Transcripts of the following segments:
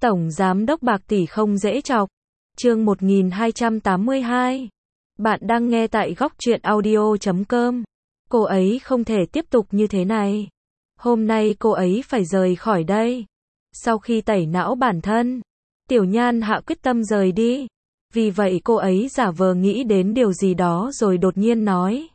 Tổng giám đốc bạc tỷ không dễ chọc. Chương 1282. Bạn đang nghe tại góc truyện audio.com. Cô ấy không thể tiếp tục như thế này. Hôm nay cô ấy phải rời khỏi đây. Sau khi tẩy não bản thân, Tiểu Nhan hạ quyết tâm rời đi. Vì vậy cô ấy giả vờ nghĩ đến điều gì đó rồi đột nhiên nói.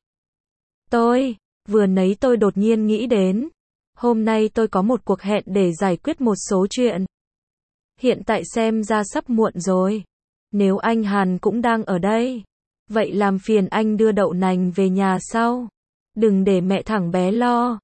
Vừa nãy tôi đột nhiên nghĩ đến. Hôm nay tôi có một cuộc hẹn để giải quyết một số chuyện. Hiện tại xem ra sắp muộn rồi. Nếu anh Hàn cũng đang ở đây, vậy làm phiền anh đưa đậu nành về nhà sau. Đừng để mẹ thằng bé lo.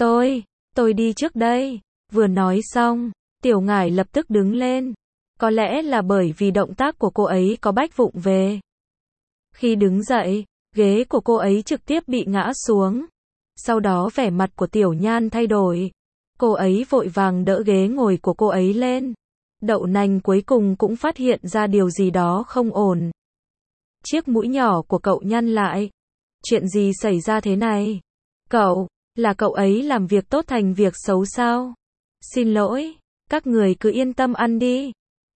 Tôi đi trước đây. Vừa nói xong, Tiểu Ngải lập tức đứng lên. Có lẽ là bởi vì động tác của cô ấy có bách vụng về. Khi đứng dậy, ghế của cô ấy trực tiếp bị ngã xuống. Sau đó vẻ mặt của Tiểu Nhan thay đổi. Cô ấy vội vàng đỡ ghế ngồi của cô ấy lên. Đậu nành cuối cùng cũng phát hiện ra điều gì đó không ổn. Chiếc mũi nhỏ của cậu nhăn lại. Chuyện gì xảy ra thế này? Là cậu ấy làm việc tốt thành việc xấu sao? Xin lỗi, các người cứ yên tâm ăn đi.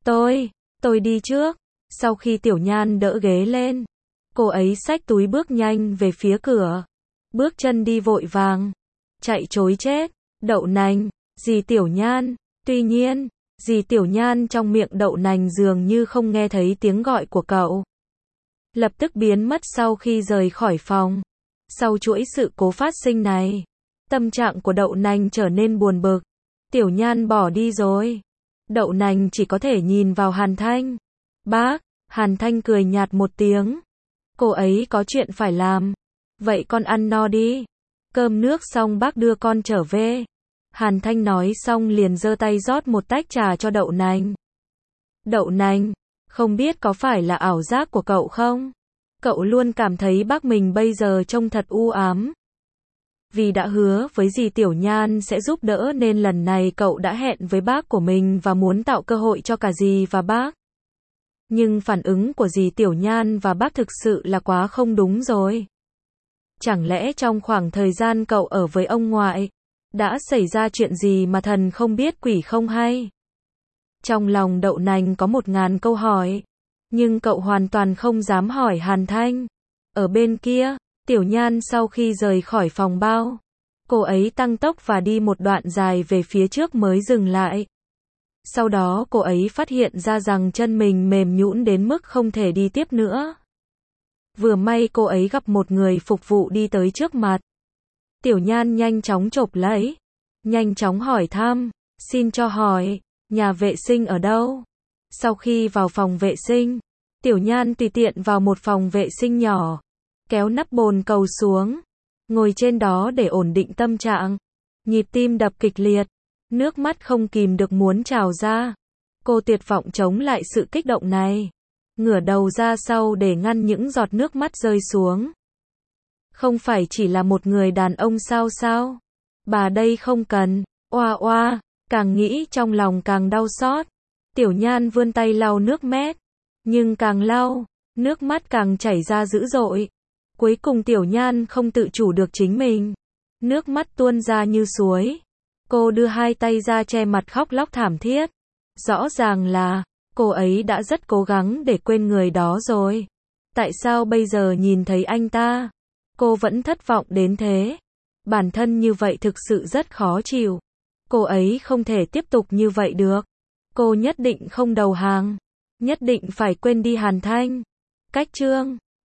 Tôi đi trước. Sau khi Tiểu Nhan đỡ ghế lên, cô ấy xách túi bước nhanh về phía cửa. Bước chân đi vội vàng. Chạy trối chết. Đậu nành, dì Tiểu Nhan. Tuy nhiên, dì Tiểu Nhan trong miệng đậu nành dường như không nghe thấy tiếng gọi của cậu. Lập tức biến mất sau khi rời khỏi phòng. Sau chuỗi sự cố phát sinh này, tâm trạng của đậu nành trở nên buồn bực. Tiểu Nhan bỏ đi rồi. Đậu nành chỉ có thể nhìn vào Hàn Thanh. Bác, Hàn Thanh cười nhạt một tiếng. Cô ấy có chuyện phải làm. Vậy con ăn no đi. Cơm nước xong bác đưa con trở về. Hàn Thanh nói xong liền giơ tay rót một tách trà cho đậu nành. Đậu nành, không biết có phải là ảo giác của cậu không? Cậu luôn cảm thấy bác mình bây giờ trông thật u ám. Vì đã hứa với dì Tiểu Nhan sẽ giúp đỡ nên lần này cậu đã hẹn với bác của mình và muốn tạo cơ hội cho cả dì và bác. Nhưng phản ứng của dì Tiểu Nhan và bác thực sự là quá không đúng rồi. Chẳng lẽ trong khoảng thời gian cậu ở với ông ngoại, đã xảy ra chuyện gì mà thần không biết quỷ không hay? Trong lòng đậu nành có 1000 câu hỏi, nhưng cậu hoàn toàn không dám hỏi Hàn Thanh. Ở bên kia, Tiểu Nhan sau khi rời khỏi phòng bao, cô ấy tăng tốc và đi một đoạn dài về phía trước mới dừng lại. Sau đó cô ấy phát hiện ra rằng chân mình mềm nhũn đến mức không thể đi tiếp nữa. Vừa may cô ấy gặp một người phục vụ đi tới trước mặt. Tiểu Nhan nhanh chóng chộp lấy, nhanh chóng hỏi thăm, xin cho hỏi, nhà vệ sinh ở đâu? Sau khi vào phòng vệ sinh, Tiểu Nhan tùy tiện vào một phòng vệ sinh nhỏ, kéo nắp bồn cầu xuống, ngồi trên đó để ổn định tâm trạng. Nhịp tim đập kịch liệt, nước mắt không kìm được muốn trào ra. Cô tuyệt vọng chống lại sự kích động này, ngửa đầu ra sau để ngăn những giọt nước mắt rơi xuống. Không phải chỉ là một người đàn ông sao? Bà đây không cần. Oa, càng nghĩ trong lòng càng đau xót. Tiểu Nhan vươn tay lau nước mét, nhưng càng lau, nước mắt càng chảy ra dữ dội. Cuối cùng Tiểu Nhan không tự chủ được chính mình, nước mắt tuôn ra như suối. Cô đưa hai tay ra che mặt khóc lóc thảm thiết. Rõ ràng là cô ấy đã rất cố gắng để quên người đó rồi. Tại sao bây giờ nhìn thấy anh ta, cô vẫn thất vọng đến thế? Bản thân như vậy thực sự rất khó chịu. Cô ấy không thể tiếp tục như vậy được. Cô nhất định không đầu hàng. Nhất định phải quên đi Hàn Thanh. Cách chương